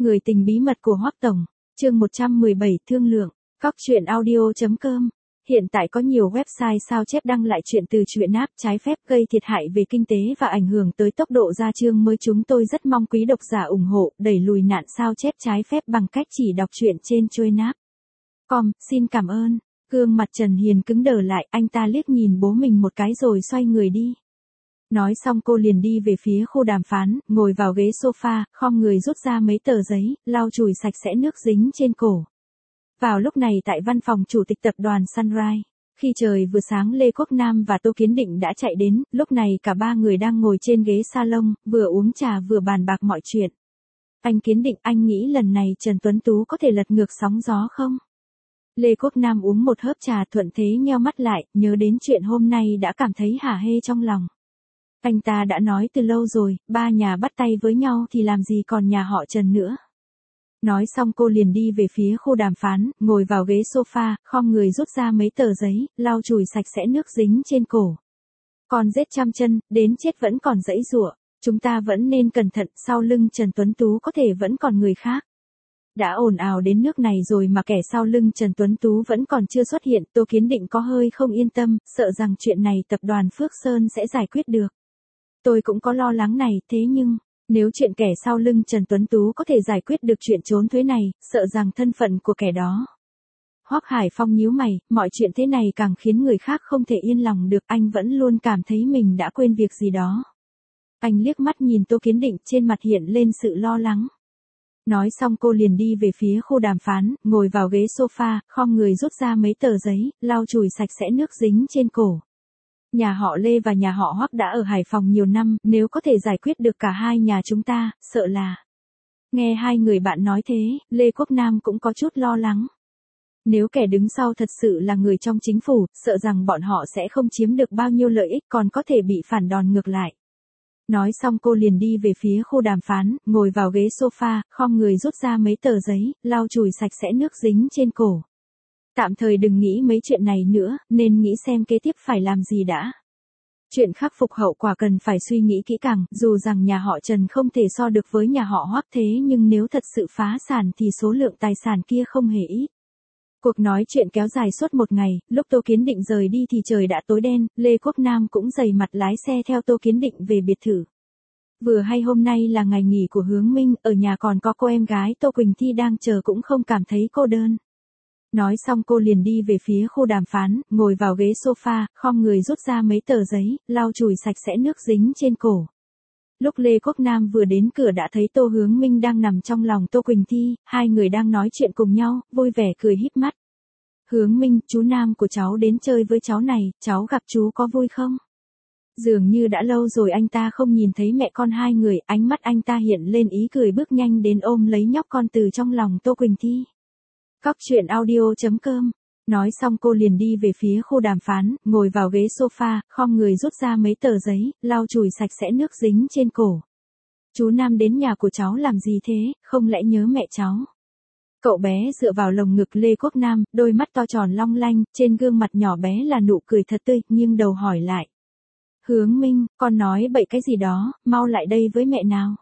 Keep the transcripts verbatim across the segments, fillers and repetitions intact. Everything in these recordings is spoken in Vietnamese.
Người tình bí mật của Hoắc Tổng, chương một trăm mười bảy thương lượng, Cóc truyện audio chấm com. Hiện tại có nhiều website sao chép đăng lại chuyện từ truyện app trái phép gây thiệt hại về kinh tế và ảnh hưởng tới tốc độ ra chương mới. Chúng tôi rất mong quý độc giả ủng hộ đẩy lùi nạn sao chép trái phép bằng cách chỉ đọc truyện trên truyện app. Com, xin cảm ơn. Gương mặt Trần Hiền cứng đờ lại, anh ta liếc nhìn bố mình một cái rồi xoay người đi. Nói xong cô liền đi về phía khu đàm phán, ngồi vào ghế sofa, khom người rút ra mấy tờ giấy, lau chùi sạch sẽ nước dính trên cổ. Vào lúc này tại văn phòng chủ tịch tập đoàn Sunrise, khi trời vừa sáng Lê Quốc Nam và Tô Kiến Định đã chạy đến, lúc này cả ba người đang ngồi trên ghế salon, vừa uống trà vừa bàn bạc mọi chuyện. Anh Kiến Định, anh nghĩ lần này Trần Tuấn Tú có thể lật ngược sóng gió không? Lê Quốc Nam uống một hớp trà thuận thế nheo mắt lại, nhớ đến chuyện hôm nay đã cảm thấy hả hê trong lòng. Anh ta đã nói từ lâu rồi, ba nhà bắt tay với nhau thì làm gì còn nhà họ Trần nữa. Nói xong cô liền đi về phía khu đàm phán, ngồi vào ghế sofa, khom người rút ra mấy tờ giấy, lau chùi sạch sẽ nước dính trên cổ. Con rết trăm chân, đến chết vẫn còn giãy giụa, chúng ta vẫn nên cẩn thận, sau lưng Trần Tuấn Tú có thể vẫn còn người khác. Đã ồn ào đến nước này rồi mà kẻ sau lưng Trần Tuấn Tú vẫn còn chưa xuất hiện, Tô Kiến Định có hơi không yên tâm, sợ rằng chuyện này tập đoàn Phước Sơn sẽ giải quyết được. Tôi cũng có lo lắng này, thế nhưng, nếu chuyện kẻ sau lưng Trần Tuấn Tú có thể giải quyết được chuyện trốn thuế này, sợ rằng thân phận của kẻ đó. Hoắc Hải Phong nhíu mày, mọi chuyện thế này càng khiến người khác không thể yên lòng được, anh vẫn luôn cảm thấy mình đã quên việc gì đó. Anh liếc mắt nhìn Tô Kiến Định, trên mặt hiện lên sự lo lắng. Nói xong cô liền đi về phía khu đàm phán, ngồi vào ghế sofa, khom người rút ra mấy tờ giấy, lau chùi sạch sẽ nước dính trên cổ. Nhà họ Lê và nhà họ Hoắc đã ở Hải Phòng nhiều năm, nếu có thể giải quyết được cả hai nhà chúng ta, sợ là... Nghe hai người bạn nói thế, Lê Quốc Nam cũng có chút lo lắng. Nếu kẻ đứng sau thật sự là người trong chính phủ, sợ rằng bọn họ sẽ không chiếm được bao nhiêu lợi ích, còn có thể bị phản đòn ngược lại. Nói xong cô liền đi về phía khu đàm phán, ngồi vào ghế sofa, khom người rút ra mấy tờ giấy, lau chùi sạch sẽ nước dính trên cổ. Tạm thời đừng nghĩ mấy chuyện này nữa, nên nghĩ xem kế tiếp phải làm gì đã. Chuyện khắc phục hậu quả cần phải suy nghĩ kỹ càng, dù rằng nhà họ Trần không thể so được với nhà họ Hoắc thế nhưng nếu thật sự phá sản thì số lượng tài sản kia không hề ít. Cuộc nói chuyện kéo dài suốt một ngày, lúc Tô Kiến Định rời đi thì trời đã tối đen, Lê Quốc Nam cũng dày mặt lái xe theo Tô Kiến Định về biệt thự. Vừa hay hôm nay là ngày nghỉ của Hướng Minh, ở nhà còn có cô em gái Tô Quỳnh Thi đang chờ cũng không cảm thấy cô đơn. Nói xong cô liền đi về phía khu đàm phán, ngồi vào ghế sofa, khom người rút ra mấy tờ giấy, lau chùi sạch sẽ nước dính trên cổ. Lúc Lê Quốc Nam vừa đến cửa đã thấy Tô Hướng Minh đang nằm trong lòng Tô Quỳnh Thi, hai người đang nói chuyện cùng nhau, vui vẻ cười híp mắt. Hướng Minh, chú Nam của cháu đến chơi với cháu này, cháu gặp chú có vui không? Dường như đã lâu rồi anh ta không nhìn thấy mẹ con hai người, ánh mắt anh ta hiện lên ý cười bước nhanh đến ôm lấy nhóc con từ trong lòng Tô Quỳnh Thi. Cóc truyện audio chấm com. Nói xong cô liền đi về phía khu đàm phán, ngồi vào ghế sofa, khom người rút ra mấy tờ giấy, lau chùi sạch sẽ nước dính trên cổ. Chú Nam đến nhà của cháu làm gì thế, không lẽ nhớ mẹ cháu? Cậu bé dựa vào lồng ngực Lê Quốc Nam, đôi mắt to tròn long lanh, trên gương mặt nhỏ bé là nụ cười thật tươi, nghiêng đầu hỏi lại. Hướng Minh, con nói bậy cái gì đó, mau lại đây với mẹ nào.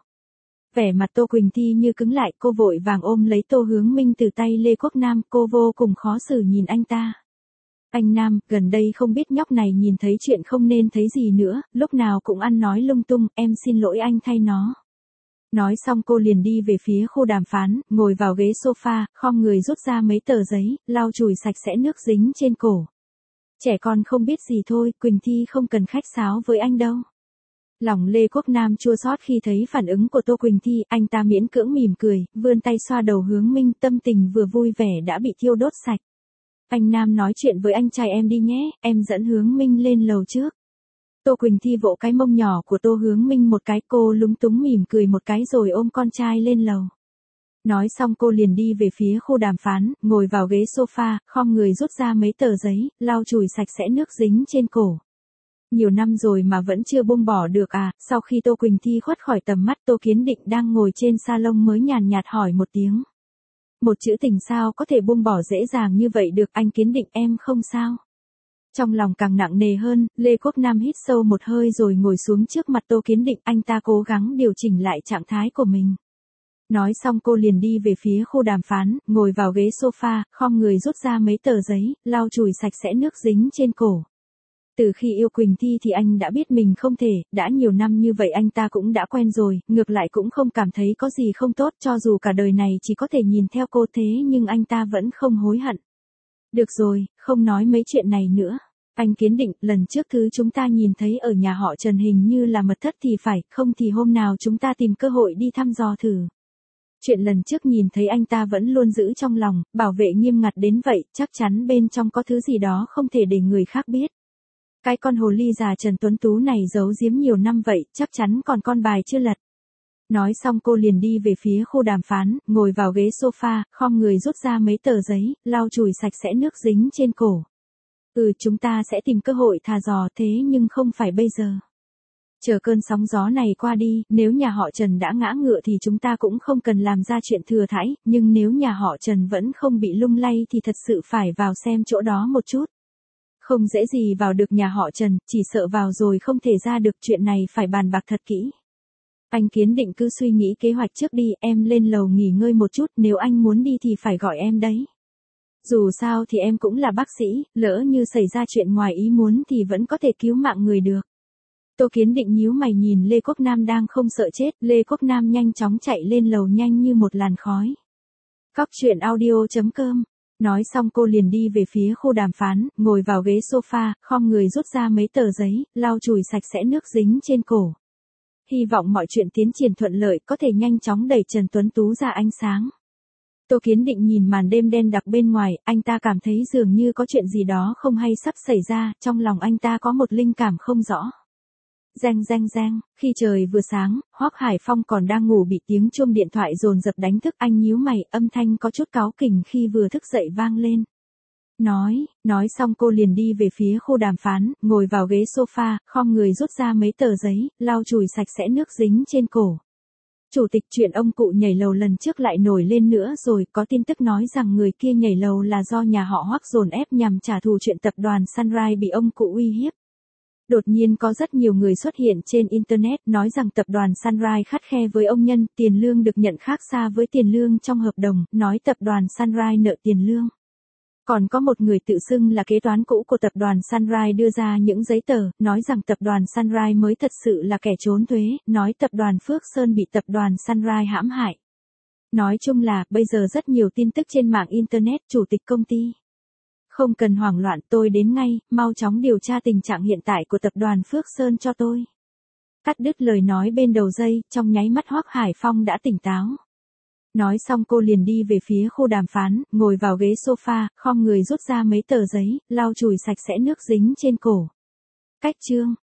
Vẻ mặt Tô Quỳnh Thi như cứng lại, cô vội vàng ôm lấy Tô Hướng Minh từ tay Lê Quốc Nam, cô vô cùng khó xử nhìn anh ta. Anh Nam, gần đây không biết nhóc này nhìn thấy chuyện không nên thấy gì nữa, lúc nào cũng ăn nói lung tung, em xin lỗi anh thay nó. Nói xong cô liền đi về phía khu đàm phán, ngồi vào ghế sofa, khom người rút ra mấy tờ giấy, lau chùi sạch sẽ nước dính trên cổ. Trẻ con không biết gì thôi, Quỳnh Thi không cần khách sáo với anh đâu. Lòng Lê Quốc Nam chua xót khi thấy phản ứng của Tô Quỳnh Thi, anh ta miễn cưỡng mỉm cười, vươn tay xoa đầu Hướng Minh, tâm tình vừa vui vẻ đã bị thiêu đốt sạch. Anh Nam nói chuyện với anh trai em đi nhé, em dẫn Hướng Minh lên lầu trước. Tô Quỳnh Thi vỗ cái mông nhỏ của Tô Hướng Minh một cái, cô lúng túng mỉm cười một cái rồi ôm con trai lên lầu. Nói xong cô liền đi về phía khu đàm phán, ngồi vào ghế sofa, khom người rút ra mấy tờ giấy, lau chùi sạch sẽ nước dính trên cổ. Nhiều năm rồi mà vẫn chưa buông bỏ được à, sau khi Tô Quỳnh Thi khuất khỏi tầm mắt Tô Kiến Định đang ngồi trên salon mới nhàn nhạt hỏi một tiếng. Một chữ tình sao có thể buông bỏ dễ dàng như vậy được, anh Kiến Định em không sao. Trong lòng càng nặng nề hơn, Lê Quốc Nam hít sâu một hơi rồi ngồi xuống trước mặt Tô Kiến Định, anh ta cố gắng điều chỉnh lại trạng thái của mình. Nói xong cô liền đi về phía khu đàm phán, ngồi vào ghế sofa, khom người rút ra mấy tờ giấy, lau chùi sạch sẽ nước dính trên cổ. Từ khi yêu Quỳnh Thi thì anh đã biết mình không thể, đã nhiều năm như vậy anh ta cũng đã quen rồi, ngược lại cũng không cảm thấy có gì không tốt, cho dù cả đời này chỉ có thể nhìn theo cô thế nhưng anh ta vẫn không hối hận. Được rồi, không nói mấy chuyện này nữa. Anh Kiến Định, lần trước thứ chúng ta nhìn thấy ở nhà họ Trần hình như là mật thất thì phải, không thì hôm nào chúng ta tìm cơ hội đi thăm dò thử. Chuyện lần trước nhìn thấy anh ta vẫn luôn giữ trong lòng, bảo vệ nghiêm ngặt đến vậy, chắc chắn bên trong có thứ gì đó không thể để người khác biết. Cái con hồ ly già Trần Tuấn Tú này giấu giếm nhiều năm vậy, chắc chắn còn con bài chưa lật. Nói xong cô liền đi về phía khu đàm phán, ngồi vào ghế sofa, khom người rút ra mấy tờ giấy, lau chùi sạch sẽ nước dính trên cổ. Ừ, chúng ta sẽ tìm cơ hội thà dò thế nhưng không phải bây giờ. Chờ cơn sóng gió này qua đi, nếu nhà họ Trần đã ngã ngựa thì chúng ta cũng không cần làm ra chuyện thừa thãi, nhưng nếu nhà họ Trần vẫn không bị lung lay thì thật sự phải vào xem chỗ đó một chút. Không dễ gì vào được nhà họ Trần, chỉ sợ vào rồi không thể ra được, chuyện này phải bàn bạc thật kỹ. Anh Kiến Định cứ suy nghĩ kế hoạch trước đi, em lên lầu nghỉ ngơi một chút, nếu anh muốn đi thì phải gọi em đấy. Dù sao thì em cũng là bác sĩ, lỡ như xảy ra chuyện ngoài ý muốn thì vẫn có thể cứu mạng người được. Tô Kiến Định nhíu mày nhìn Lê Quốc Nam đang không sợ chết, Lê Quốc Nam nhanh chóng chạy lên lầu nhanh như một làn khói. Cóc truyện audio chấm com. Nói xong cô liền đi về phía khu đàm phán, ngồi vào ghế sofa, khom người rút ra mấy tờ giấy, lau chùi sạch sẽ nước dính trên cổ. Hy vọng mọi chuyện tiến triển thuận lợi, có thể nhanh chóng đẩy Trần Tuấn Tú ra ánh sáng. Tô Kiến Định nhìn màn đêm đen đặc bên ngoài, anh ta cảm thấy dường như có chuyện gì đó không hay sắp xảy ra, trong lòng anh ta có một linh cảm không rõ. Reng reng reng, khi trời vừa sáng, Hoắc Hải Phong còn đang ngủ bị tiếng chuông điện thoại dồn dập đánh thức, anh nhíu mày, âm thanh có chút cáu kỉnh khi vừa thức dậy vang lên. Nói, nói xong cô liền đi về phía khu đàm phán, ngồi vào ghế sofa, khom người rút ra mấy tờ giấy, lau chùi sạch sẽ nước dính trên cổ. Chủ tịch, chuyện ông cụ nhảy lầu lần trước lại nổi lên nữa rồi, có tin tức nói rằng người kia nhảy lầu là do nhà họ Hoắc dồn ép nhằm trả thù chuyện tập đoàn Sunrise bị ông cụ uy hiếp. Đột nhiên có rất nhiều người xuất hiện trên Internet nói rằng tập đoàn Sunrise khắt khe với ông Nhân, tiền lương được nhận khác xa với tiền lương trong hợp đồng, nói tập đoàn Sunrise nợ tiền lương. Còn có một người tự xưng là kế toán cũ của tập đoàn Sunrise đưa ra những giấy tờ, nói rằng tập đoàn Sunrise mới thật sự là kẻ trốn thuế, nói tập đoàn Phước Sơn bị tập đoàn Sunrise hãm hại. Nói chung là, bây giờ rất nhiều tin tức trên mạng Internet, chủ tịch công ty. Không cần hoảng loạn, tôi đến ngay, mau chóng điều tra tình trạng hiện tại của tập đoàn Phước Sơn cho tôi. Cắt đứt lời nói bên đầu dây, trong nháy mắt Hoắc Hải Phong đã tỉnh táo. Nói xong cô liền đi về phía khu đàm phán, ngồi vào ghế sofa, khom người rút ra mấy tờ giấy, lau chùi sạch sẽ nước dính trên cổ. Cách chương.